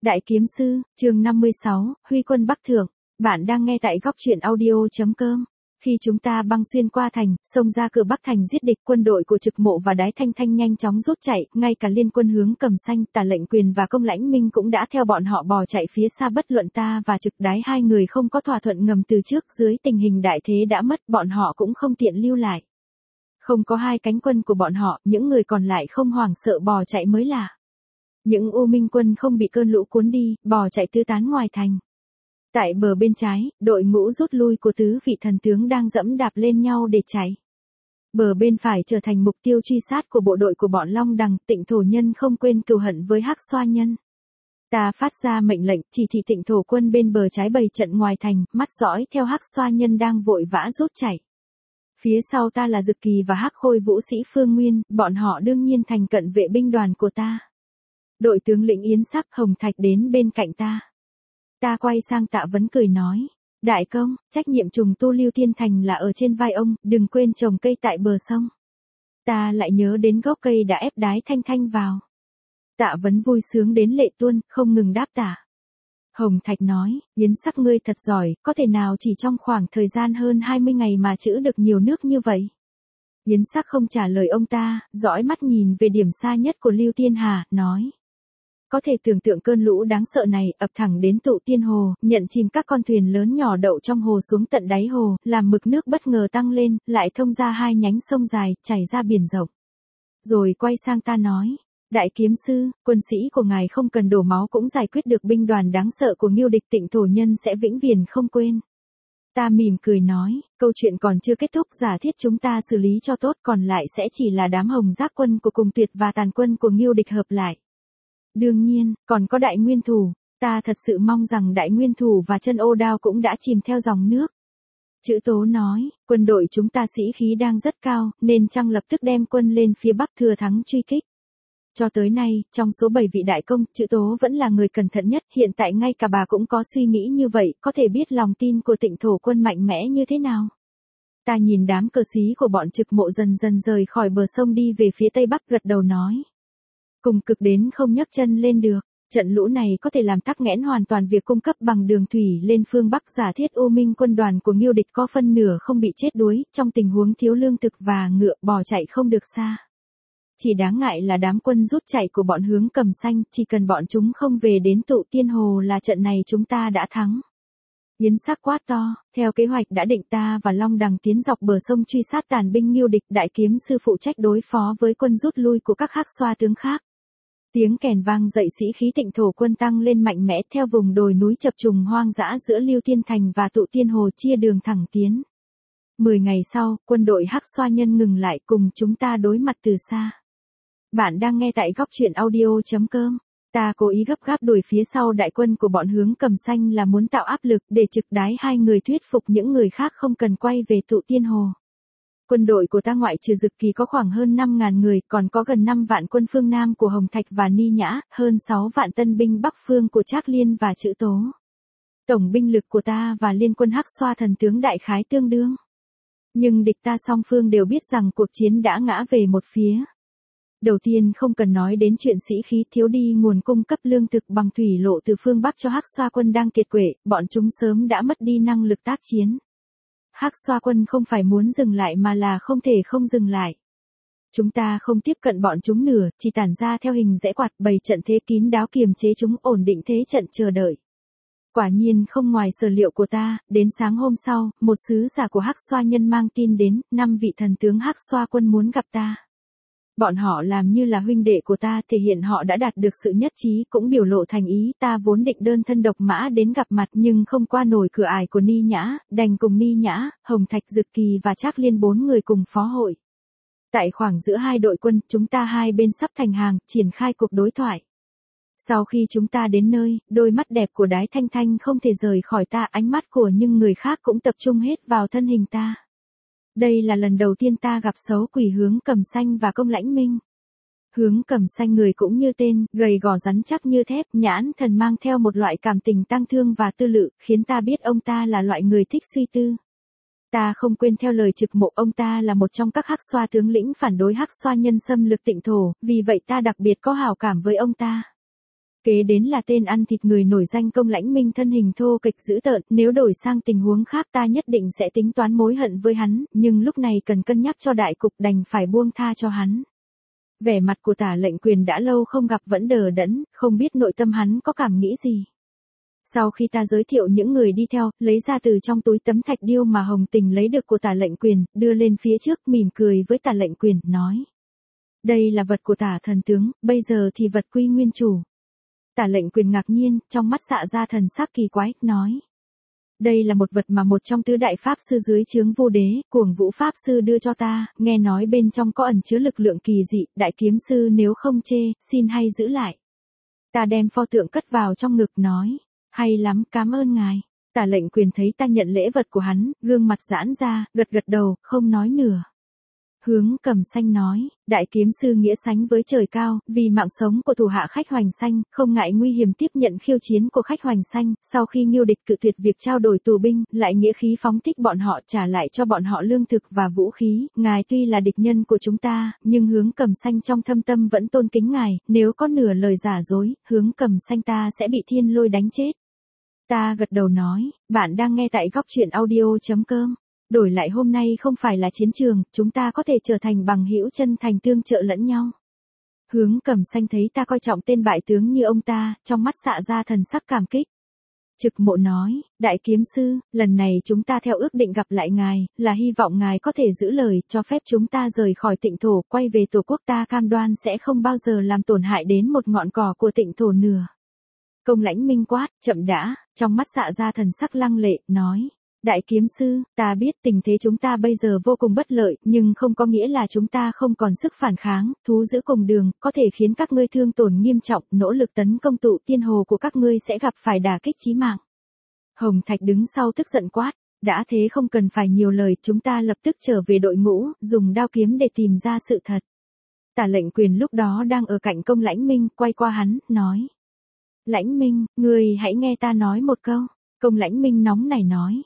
Đại kiếm sư, chương 56, Huy quân Bắc Thượng. Bạn đang nghe tại góc truyện audio.com. Khi chúng ta băng xuyên qua thành, xông ra cửa Bắc thành giết địch, quân đội của Trực Mộ và Đái Thanh Thanh nhanh chóng rút chạy, ngay cả liên quân hướng Cầm Xanh, Tả Lệnh Quyền và Công Lãnh Minh cũng đã theo bọn họ bò chạy phía xa. Bất luận ta và Trực Đái hai người không có thỏa thuận ngầm từ trước, dưới tình hình đại thế đã mất, bọn họ cũng không tiện lưu lại. Không có hai cánh quân của bọn họ, những người còn lại không hoảng sợ bò chạy mới lạ. Những U Minh quân không bị cơn lũ cuốn đi, bò chạy tứ tán ngoài thành. Tại bờ bên trái, đội ngũ rút lui của tứ vị thần tướng đang dẫm đạp lên nhau để chạy. Bờ bên phải trở thành mục tiêu truy sát của bộ đội của bọn Long Đằng. Tịnh Thổ Nhân không quên cừu hận với Hắc Xoa Nhân. Ta phát ra mệnh lệnh, chỉ thị Tịnh Thổ quân bên bờ trái bày trận ngoài thành, mắt dõi theo Hắc Xoa Nhân đang vội vã rút chạy. Phía sau ta là Dực Kỳ và Hắc Khôi vũ sĩ Phương Nguyên, bọn họ đương nhiên thành cận vệ binh đoàn của ta. Đội tướng lĩnh Yến Sắc Hồng Thạch đến bên cạnh ta. Ta quay sang Tạ Vấn cười nói, đại công, trách nhiệm trùng tu Lưu Thiên Thành là ở trên vai ông, đừng quên trồng cây tại bờ sông. Ta lại nhớ đến gốc cây đã ép Đái Thanh Thanh vào. Tạ Vấn vui sướng đến lệ tuôn, không ngừng đáp tạ. Hồng Thạch nói, Yến Sắc ngươi thật giỏi, có thể nào chỉ trong khoảng thời gian hơn 20 ngày mà trữ được nhiều nước như vậy? Yến Sắc không trả lời ông ta, dõi mắt nhìn về điểm xa nhất của Lưu Tiên Hà, nói. Có thể tưởng tượng cơn lũ đáng sợ này ập thẳng đến Tụ Tiên Hồ, nhận chìm các con thuyền lớn nhỏ đậu trong hồ xuống tận đáy hồ, làm mực nước bất ngờ tăng lên, lại thông ra hai nhánh sông dài, chảy ra biển rộng. Rồi quay sang ta nói, đại kiếm sư, quân sĩ của ngài không cần đổ máu cũng giải quyết được binh đoàn đáng sợ của Ngưu địch. Tịnh Thổ Nhân sẽ vĩnh viễn không quên. Ta mỉm cười nói, câu chuyện còn chưa kết thúc, giả thiết chúng ta xử lý cho tốt, còn lại sẽ chỉ là đám hồng giác quân của Cùng Tuyệt và tàn quân của Ngưu địch hợp lại. Đương nhiên, còn có Đại Nguyên Thủ, ta thật sự mong rằng Đại Nguyên Thủ và Chân Ô Đao cũng đã chìm theo dòng nước. Chữ Tố nói, quân đội chúng ta sĩ khí đang rất cao, nên chăng lập tức đem quân lên phía Bắc thừa thắng truy kích. Cho tới nay, trong số 7 vị đại công, Chữ Tố vẫn là người cẩn thận nhất, hiện tại ngay cả bà cũng có suy nghĩ như vậy, có thể biết lòng tin của Tịnh Thổ quân mạnh mẽ như thế nào. Ta nhìn đám cờ xí của bọn Trực Mộ dần dần rời khỏi bờ sông đi về phía tây bắc, gật đầu nói. Cùng cực đến không nhấc chân lên được, trận lũ này có thể làm tắc nghẽn hoàn toàn việc cung cấp bằng đường thủy lên phương Bắc. Giả thiết U Minh quân đoàn của Ngưu địch có phân nửa không bị chết đuối, trong tình huống thiếu lương thực và ngựa, bò chạy không được xa. Chỉ đáng ngại là đám quân rút chạy của bọn hướng Cầm Xanh, chỉ cần bọn chúng không về đến Tụ Tiên Hồ là trận này chúng ta đã thắng. Yến Sắc quát to, theo kế hoạch đã định ta và Long Đằng tiến dọc bờ sông truy sát tàn binh Ngưu địch. Đại kiếm sư phụ trách đối phó với quân rút lui của các Hắc Xoa tướng khác. Tiếng kèn vang dậy, sĩ khí Tịnh Thổ quân tăng lên mạnh mẽ theo vùng đồi núi chập trùng hoang dã giữa Lưu Thiên Thành và Tụ Tiên Hồ, chia đường thẳng tiến. 10 ngày sau, quân đội Hắc Xoa Nhân ngừng lại, cùng chúng ta đối mặt từ xa. Bạn đang nghe tại góc truyện audio.com. Ta cố ý gấp gáp đuổi phía sau đại quân của bọn hướng Cầm Xanh là muốn tạo áp lực để Trực Đái hai người thuyết phục những người khác không cần quay về Tụ Tiên Hồ. Quân đội của ta ngoại trừ Dực Kỳ có khoảng hơn 5.000 người, còn có gần 5 vạn quân phương Nam của Hồng Thạch và Ni Nhã, hơn 6 vạn tân binh Bắc phương của Trác Liên và Chữ Tố. Tổng binh lực của ta và liên quân Hắc Xoa thần tướng đại khái tương đương. Nhưng địch ta song phương đều biết rằng cuộc chiến đã ngã về một phía. Đầu tiên không cần nói đến chuyện sĩ khí, thiếu đi nguồn cung cấp lương thực bằng thủy lộ từ phương Bắc cho Hắc Xoa quân đang kiệt quệ, bọn chúng sớm đã mất đi năng lực tác chiến. Hắc Xoa quân không phải muốn dừng lại mà là không thể không dừng lại. Chúng ta không tiếp cận bọn chúng nửa, chỉ tản ra theo hình rẽ quạt, bày trận thế kín đáo kiềm chế chúng, ổn định thế trận chờ đợi. Quả nhiên không ngoài sở liệu của ta, đến sáng hôm sau, một sứ giả của Hắc Xoa Nhân mang tin đến, 5 vị thần tướng Hắc Xoa quân muốn gặp ta. Bọn họ làm như là huynh đệ của ta, thể hiện họ đã đạt được sự nhất trí, cũng biểu lộ thành ý. Ta vốn định đơn thân độc mã đến gặp mặt, nhưng không qua nổi cửa ải của Ni Nhã, đành cùng Ni Nhã, Hồng Thạch, Dực Kỳ và Trác Liên 4 người cùng phó hội. Tại khoảng giữa hai đội quân, chúng ta hai bên sắp thành hàng, triển khai cuộc đối thoại. Sau khi chúng ta đến nơi, đôi mắt đẹp của Đái Thanh Thanh không thể rời khỏi ta, ánh mắt của những người khác cũng tập trung hết vào thân hình ta. Đây là lần đầu tiên ta gặp xấu quỷ hướng Cầm Xanh và Công Lãnh Minh. Hướng Cầm Xanh người cũng như tên, gầy gò rắn chắc như thép, nhãn thần mang theo một loại cảm tình tăng thương và tư lự, khiến ta biết ông ta là loại người thích suy tư. Ta không quên theo lời Trực Mộ, ông ta là một trong các Hắc Xoa tướng lĩnh phản đối Hắc Xoa Nhân xâm lược Tịnh Thổ, vì vậy ta đặc biệt có hảo cảm với ông ta. Kế đến là tên ăn thịt người nổi danh Công Lãnh Minh, thân hình thô kệch dữ tợn, nếu đổi sang tình huống khác ta nhất định sẽ tính toán mối hận với hắn, nhưng lúc này cần cân nhắc cho đại cục, đành phải buông tha cho hắn. Vẻ mặt của Tả Lệnh Quyền đã lâu không gặp vẫn đờ đẫn, không biết nội tâm hắn có cảm nghĩ gì. Sau khi ta giới thiệu những người đi theo, lấy ra từ trong túi tấm thạch điêu mà Hồng Tình lấy được của Tả Lệnh Quyền, đưa lên phía trước, mỉm cười với Tả Lệnh Quyền, nói. Đây là vật của Tả thần tướng, bây giờ thì vật quy nguyên chủ. Tả Lệnh Quyền ngạc nhiên, trong mắt xạ ra thần sắc kỳ quái, nói. Đây là một vật mà một trong tứ đại pháp sư dưới trướng Vu Đế, Cuồng Vũ pháp sư đưa cho ta, nghe nói bên trong có ẩn chứa lực lượng kỳ dị, đại kiếm sư nếu không chê, xin hay giữ lại. Ta đem pho tượng cất vào trong ngực, nói. Hay lắm, cảm ơn ngài. Tả Lệnh Quyền thấy ta nhận lễ vật của hắn, gương mặt giãn ra, gật gật đầu, không nói nữa. Hướng Cầm Xanh nói, đại kiếm sư nghĩa sánh với trời cao, vì mạng sống của thủ hạ Khách Hoành Xanh, không ngại nguy hiểm tiếp nhận khiêu chiến của Khách Hoành Xanh, sau khi Ngưu địch cự tuyệt việc trao đổi tù binh, lại nghĩa khí phóng thích bọn họ, trả lại cho bọn họ lương thực và vũ khí, ngài tuy là địch nhân của chúng ta, nhưng Hướng Cầm Xanh trong thâm tâm vẫn tôn kính ngài, nếu có nửa lời giả dối, Hướng Cầm Xanh ta sẽ bị thiên lôi đánh chết. Ta gật đầu nói, bạn đang nghe tại góc truyện audio.com. Đổi lại hôm nay không phải là chiến trường, chúng ta có thể trở thành bằng hữu chân thành tương trợ lẫn nhau. Hướng Cầm Xanh thấy ta coi trọng tên bại tướng như ông ta, trong mắt xạ ra thần sắc cảm kích. Trực Mộ nói, đại kiếm sư, lần này chúng ta theo ước định gặp lại ngài, là hy vọng ngài có thể giữ lời, cho phép chúng ta rời khỏi Tịnh thổ, quay về tổ quốc, ta cam đoan sẽ không bao giờ làm tổn hại đến một ngọn cỏ của Tịnh thổ nữa. Công Lãnh Minh quát, chậm đã, trong mắt xạ ra thần sắc lăng lệ, nói. Đại kiếm sư, ta biết tình thế chúng ta bây giờ vô cùng bất lợi, nhưng không có nghĩa là chúng ta không còn sức phản kháng, thú giữ cùng đường, có thể khiến các ngươi thương tổn nghiêm trọng, nỗ lực tấn công tụ tiên hồ của các ngươi sẽ gặp phải đả kích chí mạng. Hồng Thạch đứng sau tức giận quát, đã thế không cần phải nhiều lời, chúng ta lập tức trở về đội ngũ, dùng đao kiếm để tìm ra sự thật. Tả Lệnh Quyền lúc đó đang ở cạnh Công Lãnh Minh, quay qua hắn, nói. Lãnh Minh, ngươi hãy nghe ta nói một câu. Công Lãnh Minh nóng nảy nói.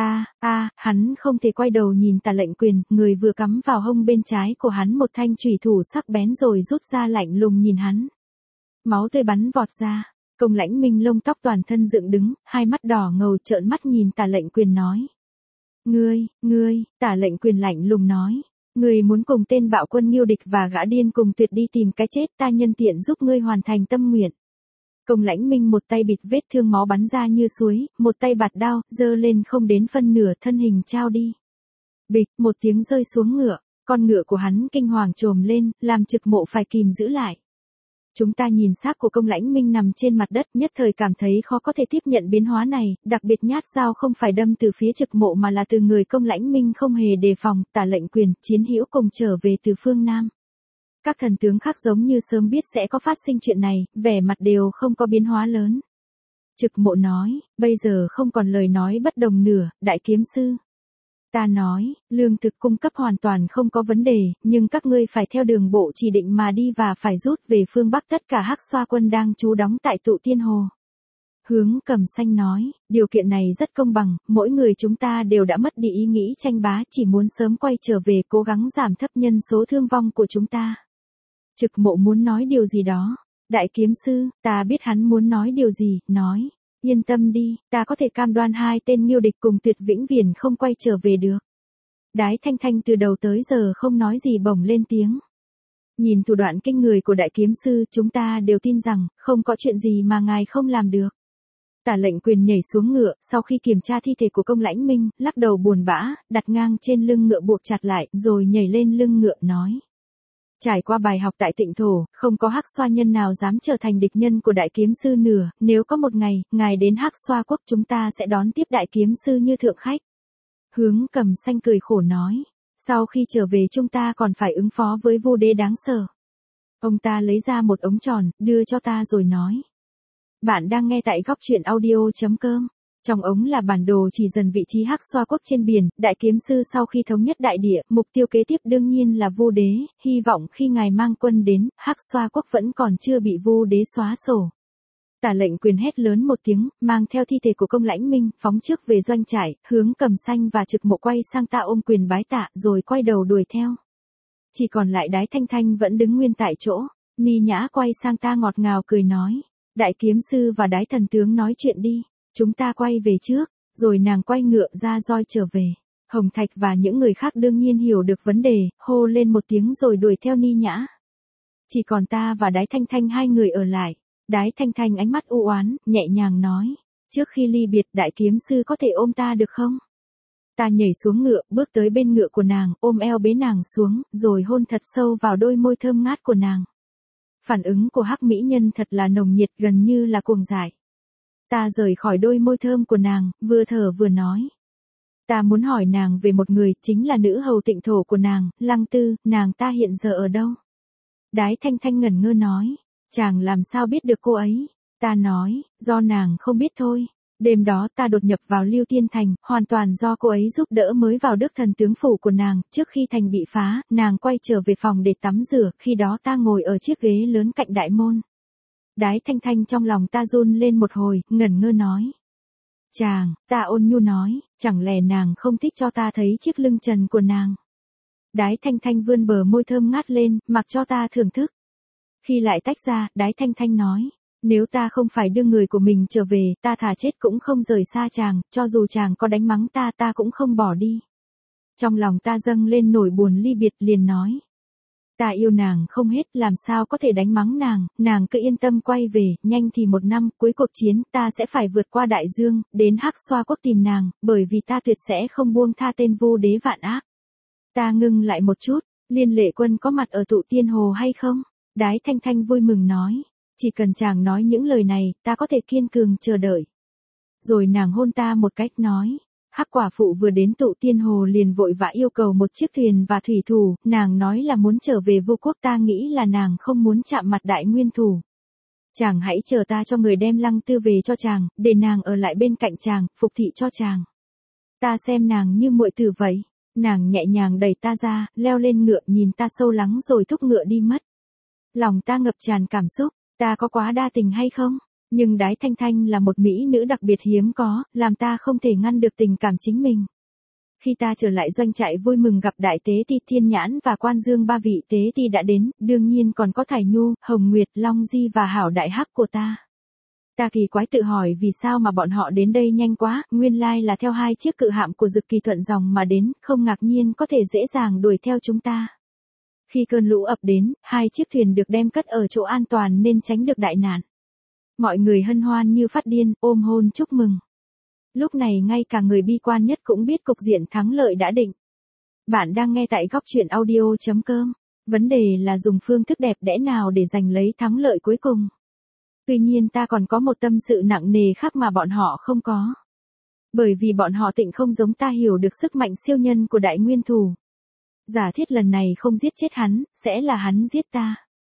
Hắn không thể quay đầu nhìn Tả Lệnh Quyền, người vừa cắm vào hông bên trái của hắn một thanh chủy thủ sắc bén rồi rút ra, lạnh lùng nhìn hắn. Máu tươi bắn vọt ra, Công Lãnh Minh lông tóc toàn thân dựng đứng, hai mắt đỏ ngầu trợn mắt nhìn Tả Lệnh Quyền nói. Ngươi, Tả Lệnh Quyền lạnh lùng nói. Ngươi muốn cùng tên bạo quân Ngưu địch và gã điên cùng tuyệt đi tìm cái chết, ta nhân tiện giúp ngươi hoàn thành tâm nguyện. Công Lãnh Minh một tay bịt vết thương, máu bắn ra như suối, một tay bạt đao, giơ lên không đến phân nửa, thân hình trao đi. Bịch, một tiếng rơi xuống ngựa, con ngựa của hắn kinh hoàng trồm lên, làm Trực Mộ phải kìm giữ lại. Chúng ta nhìn xác của Công Lãnh Minh nằm trên mặt đất, nhất thời cảm thấy khó có thể tiếp nhận biến hóa này, đặc biệt nhát dao không phải đâm từ phía Trực Mộ mà là từ người Công Lãnh Minh không hề đề phòng. Tả Lệnh Quyền, chiến hữu cùng trở về từ phương Nam. Các thần tướng khác giống như sớm biết sẽ có phát sinh chuyện này, vẻ mặt đều không có biến hóa lớn. Trực Mộ nói, bây giờ không còn lời nói bất đồng nữa, đại kiếm sư. Ta nói, lương thực cung cấp hoàn toàn không có vấn đề, nhưng các ngươi phải theo đường bộ chỉ định mà đi và phải rút về phương Bắc tất cả Hắc Xoa quân đang trú đóng tại Tụ Tiên Hồ. Hướng Cầm Xanh nói, điều kiện này rất công bằng, mỗi người chúng ta đều đã mất đi ý nghĩ tranh bá, chỉ muốn sớm quay trở về, cố gắng giảm thấp nhân số thương vong của chúng ta. Trực Mộ muốn nói điều gì đó. Đại kiếm sư, ta biết hắn muốn nói điều gì, nói. Yên tâm đi, ta có thể cam đoan hai tên Ngưu địch cùng Tuyệt vĩnh viễn không quay trở về được. Đái Thanh Thanh từ đầu tới giờ không nói gì bỗng lên tiếng. Nhìn thủ đoạn kinh người của đại kiếm sư, chúng ta đều tin rằng, không có chuyện gì mà ngài không làm được. Tả Lệnh Quyền nhảy xuống ngựa, sau khi kiểm tra thi thể của Công Lãnh Minh, lắc đầu buồn bã, đặt ngang trên lưng ngựa buộc chặt lại, rồi nhảy lên lưng ngựa nói. Trải qua bài học tại Tịnh thổ, không có Hắc Xoa nhân nào dám trở thành địch nhân của đại kiếm sư nữa, nếu có một ngày, ngài đến Hắc Xoa quốc chúng ta sẽ đón tiếp đại kiếm sư như thượng khách. Hướng Cầm Xanh cười khổ nói, sau khi trở về chúng ta còn phải ứng phó với Vu Đế đáng sợ. Ông ta lấy ra một ống tròn, đưa cho ta rồi nói. Bạn đang nghe tại góc truyện audio.com. Trong ống là bản đồ chỉ dần vị trí Hắc Xoa quốc trên biển, đại kiếm sư sau khi thống nhất đại địa, mục tiêu kế tiếp đương nhiên là Vu Đế, hy vọng khi ngài mang quân đến, Hắc Xoa quốc vẫn còn chưa bị Vu Đế xóa sổ. Tả Lệnh Quyền hét lớn một tiếng, mang theo thi thể của Công Lãnh Minh, phóng trước về doanh trại, Hướng Cầm Xanh và Trực Mộ quay sang ta ôm quyền bái tạ, rồi quay đầu đuổi theo. Chỉ còn lại Đái Thanh Thanh vẫn đứng nguyên tại chỗ, Ni Nhã quay sang ta ngọt ngào cười nói. Đại kiếm sư và đái thần tướng nói chuyện đi, chúng ta quay về trước, rồi nàng quay ngựa ra roi trở về. Hồng Thạch và những người khác đương nhiên hiểu được vấn đề, hô lên một tiếng rồi đuổi theo Ni Nhã. Chỉ còn ta và Đái Thanh Thanh hai người ở lại. Đái Thanh Thanh ánh mắt u oán, nhẹ nhàng nói, trước khi ly biệt đại kiếm sư có thể ôm ta được không? Ta nhảy xuống ngựa, bước tới bên ngựa của nàng, ôm eo bế nàng xuống, rồi hôn thật sâu vào đôi môi thơm ngát của nàng. Phản ứng của hắc mỹ nhân thật là nồng nhiệt, gần như là cuồng dại. Ta rời khỏi đôi môi thơm của nàng, vừa thở vừa nói. Ta muốn hỏi nàng về một người, chính là nữ hầu tịnh thổ của nàng, Lăng Tư, nàng ta hiện giờ ở đâu? Đái Thanh Thanh ngẩn ngơ nói, chàng làm sao biết được cô ấy? Ta nói, do nàng không biết thôi. Đêm đó ta đột nhập vào Lưu Tiên Thành, hoàn toàn do cô ấy giúp đỡ mới vào Đức Thần tướng phủ của nàng, trước khi thành bị phá, nàng quay trở về phòng để tắm rửa, khi đó ta ngồi ở chiếc ghế lớn cạnh đại môn. Đái Thanh Thanh trong lòng ta run lên một hồi, ngẩn ngơ nói. Chàng, ta ôn nhu nói, chẳng lẽ nàng không thích cho ta thấy chiếc lưng trần của nàng? Đái Thanh Thanh vươn bờ môi thơm ngát lên, mặc cho ta thưởng thức. Khi lại tách ra, Đái Thanh Thanh nói, nếu ta không phải đưa người của mình trở về, ta thà chết cũng không rời xa chàng, cho dù chàng có đánh mắng ta, ta cũng không bỏ đi. Trong lòng ta dâng lên nỗi buồn ly biệt, liền nói. Ta yêu nàng không hết, làm sao có thể đánh mắng nàng cứ yên tâm quay về, nhanh thì 1 năm, cuối cuộc chiến, ta sẽ phải vượt qua đại dương, đến Hắc Xoa quốc tìm nàng, bởi vì ta tuyệt sẽ không buông tha tên vô đế vạn ác. Ta ngưng lại một chút, Liên Lệ Quân có mặt ở Tụ Tiên Hồ hay không? Đái Thanh Thanh vui mừng nói, chỉ cần chàng nói những lời này, ta có thể kiên cường chờ đợi. Rồi nàng hôn ta một cách nói. Hắc quả phụ vừa đến Tụ Tiên Hồ liền vội vã yêu cầu một chiếc thuyền và thủy thủ, nàng nói là muốn trở về Vu quốc, ta nghĩ là nàng không muốn chạm mặt đại nguyên thủ. Chàng hãy chờ ta cho người đem Lăng Tư về cho chàng, để nàng ở lại bên cạnh chàng, phục thị cho chàng. Ta xem nàng như muội tử vậy. Nàng nhẹ nhàng đẩy ta ra, leo lên ngựa nhìn ta sâu lắng rồi thúc ngựa đi mất. Lòng ta ngập tràn cảm xúc, ta có quá đa tình hay không? Nhưng Đái Thanh Thanh là một mỹ nữ đặc biệt hiếm có, làm ta không thể ngăn được tình cảm chính mình. Khi ta trở lại doanh trại vui mừng gặp Đại Tế Ti Thiên Nhãn và Quan Dương, 3 vị Tế Ti đã đến, đương nhiên còn có Thải Nhu, Hồng Nguyệt, Long Di và Hảo Đại Hắc của ta. Ta kỳ quái tự hỏi vì sao mà bọn họ đến đây nhanh quá, nguyên lai là theo 2 chiếc cự hạm của Dực Kỳ thuận dòng mà đến, không ngạc nhiên có thể dễ dàng đuổi theo chúng ta. Khi cơn lũ ập đến, 2 chiếc thuyền được đem cất ở chỗ an toàn nên tránh được đại nạn. Mọi người hân hoan như phát điên, ôm hôn chúc mừng. Lúc này ngay cả người bi quan nhất cũng biết cục diện thắng lợi đã định. Bạn đang nghe tại góc truyện audio.com. Vấn đề là dùng phương thức đẹp đẽ nào để giành lấy thắng lợi cuối cùng. Tuy nhiên ta còn có một tâm sự nặng nề khác mà bọn họ không có. Bởi vì bọn họ tịnh không giống ta hiểu được sức mạnh siêu nhân của đại nguyên thủ. Giả thiết lần này không giết chết hắn, sẽ là hắn giết ta.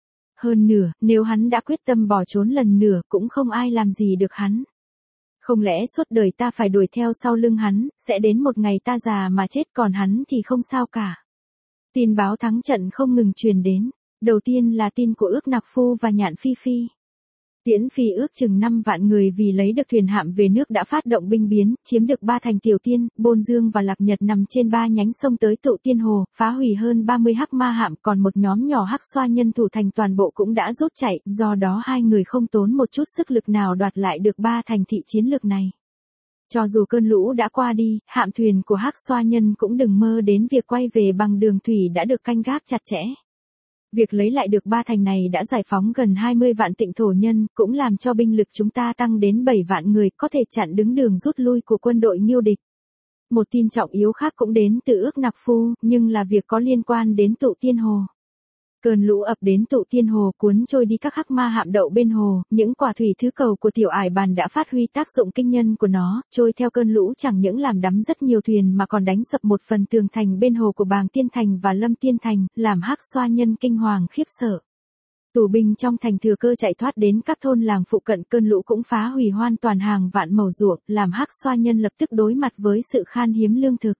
Hơn nữa, nếu hắn đã quyết tâm bỏ trốn lần nữa cũng không ai làm gì được hắn. Không lẽ suốt đời ta phải đuổi theo sau lưng hắn, sẽ đến một ngày ta già mà chết còn hắn thì không sao cả. Tin báo thắng trận không ngừng truyền đến. Đầu tiên là tin của Ước Nặc Phu và Nhạn Phi Phi. Tiễn Phi ước chừng 5 vạn người vì lấy được thuyền hạm về nước đã phát động binh biến, chiếm được 3 thành Tiểu Tiên, Bôn Dương và Lạc Nhật nằm trên 3 nhánh sông tới Tụ Tiên Hồ, phá hủy hơn 30 hắc ma hạm, còn một nhóm nhỏ hắc xoa nhân thủ thành toàn bộ cũng đã rút chạy, do đó 2 người không tốn một chút sức lực nào đoạt lại được 3 thành thị chiến lược này. Cho dù cơn lũ đã qua đi, hạm thuyền của hắc xoa nhân cũng đừng mơ đến việc quay về bằng đường thủy đã được canh gác chặt chẽ. Việc lấy lại được 3 thành này đã giải phóng gần 20 vạn tịnh thổ nhân, cũng làm cho binh lực chúng ta tăng đến 7 vạn người, có thể chặn đứng đường rút lui của quân đội Nghiêu địch. Một tin trọng yếu khác cũng đến từ Ước Nặc Phu, nhưng là việc có liên quan đến Tụ Tiên Hồ. Cơn lũ ập đến Tụ Tiên Hồ cuốn trôi đi các hắc ma hạm đậu bên hồ, những quả thủy thứ cầu của Tiểu Ải Bàn đã phát huy tác dụng kinh nhân của nó, trôi theo cơn lũ chẳng những làm đắm rất nhiều thuyền mà còn đánh sập một phần tường thành bên hồ của Bàng Tiên Thành và Lâm Tiên Thành, làm hắc xoa nhân kinh hoàng khiếp sợ. Tù binh trong thành thừa cơ chạy thoát đến các thôn làng phụ cận, cơn lũ cũng phá hủy hoàn toàn hàng vạn mẩu ruộng, làm hắc xoa nhân lập tức đối mặt với sự khan hiếm lương thực.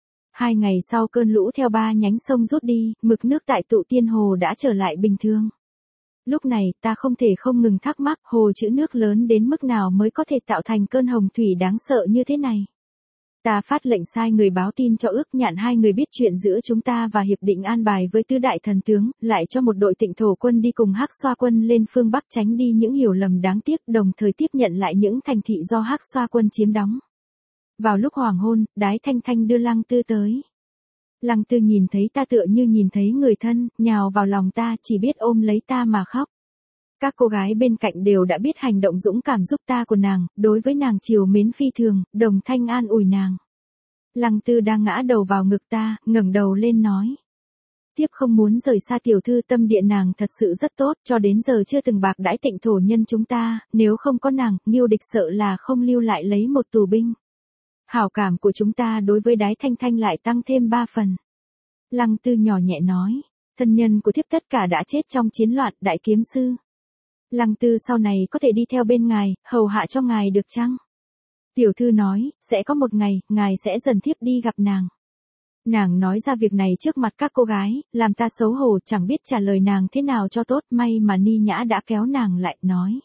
2 ngày sau cơn lũ theo 3 nhánh sông rút đi, mực nước tại Tụ Tiên Hồ đã trở lại bình thường. Lúc này ta không thể không ngừng thắc mắc hồ trữ nước lớn đến mức nào mới có thể tạo thành cơn hồng thủy đáng sợ như thế này. Ta phát lệnh sai người báo tin cho Ước Nhạn hai người biết chuyện giữa chúng ta và hiệp định an bài với tứ đại thần tướng, lại cho một đội Tịnh Thổ quân đi cùng Hắc Xoa quân lên phương Bắc tránh đi những hiểu lầm đáng tiếc, đồng thời tiếp nhận lại những thành thị do Hắc Xoa quân chiếm đóng. Vào lúc hoàng hôn, Đái Thanh Thanh đưa Lăng Tư tới. Lăng Tư nhìn thấy ta tựa như nhìn thấy người thân, nhào vào lòng ta, chỉ biết ôm lấy ta mà khóc. Các cô gái bên cạnh đều đã biết hành động dũng cảm giúp ta của nàng, đối với nàng trìu mến phi thường, đồng thanh an ủi nàng. Lăng Tư đang ngã đầu vào ngực ta, ngẩng đầu lên nói. Tiếp không muốn rời xa tiểu thư, tâm địa nàng thật sự rất tốt, cho đến giờ chưa từng bạc đãi Tịnh Thổ nhân chúng ta, nếu không có nàng, Nghiêu địch sợ là không lưu lại lấy một tù binh. Hảo cảm của chúng ta đối với Đái Thanh Thanh lại tăng thêm 3 phần. Lăng Tư nhỏ nhẹ nói, thân nhân của thiếp tất cả đã chết trong chiến loạn, đại kiếm sư. Lăng Tư sau này có thể đi theo bên ngài, hầu hạ cho ngài được chăng? Tiểu thư nói, sẽ có một ngày, ngài sẽ dần thiếp đi gặp nàng. Nàng nói ra việc này trước mặt các cô gái, làm ta xấu hổ chẳng biết trả lời nàng thế nào cho tốt, may mà Ni Nhã đã kéo nàng lại, nói.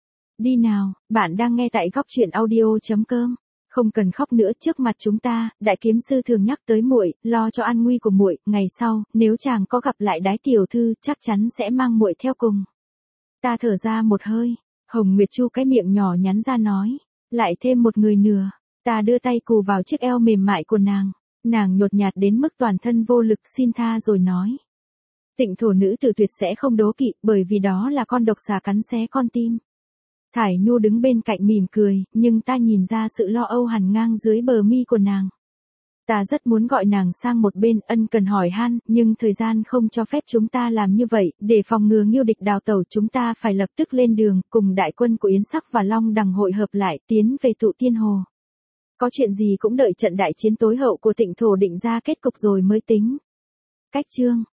Đi nào, bạn đang nghe tại góc truyện audio.com. Không cần khóc nữa, trước mặt chúng ta, đại kiếm sư thường nhắc tới muội, lo cho an nguy của muội, ngày sau, nếu chàng có gặp lại Đái tiểu thư, chắc chắn sẽ mang muội theo cùng. Ta thở ra một hơi, Hồng Nguyệt chu cái miệng nhỏ nhắn ra nói, lại thêm một người nữa. Ta đưa tay cù vào chiếc eo mềm mại của nàng. Nàng nhột nhạt đến mức toàn thân vô lực, xin tha rồi nói. Tịnh Thổ nữ tử tuyệt sẽ không đố kỵ, bởi vì đó là con độc xà cắn xé con tim. Thải Nhu đứng bên cạnh mỉm cười, nhưng ta nhìn ra sự lo âu hằn ngang dưới bờ mi của nàng. Ta rất muốn gọi nàng sang một bên, ân cần hỏi han, nhưng thời gian không cho phép chúng ta làm như vậy, để phòng ngừa Nghiêu địch đào tẩu, chúng ta phải lập tức lên đường, cùng đại quân của Yến Sắc và Long Đằng hội hợp lại, tiến về Tụ Tiên Hồ. Có chuyện gì cũng đợi trận đại chiến tối hậu của Tịnh Thổ định ra kết cục rồi mới tính. Cách chương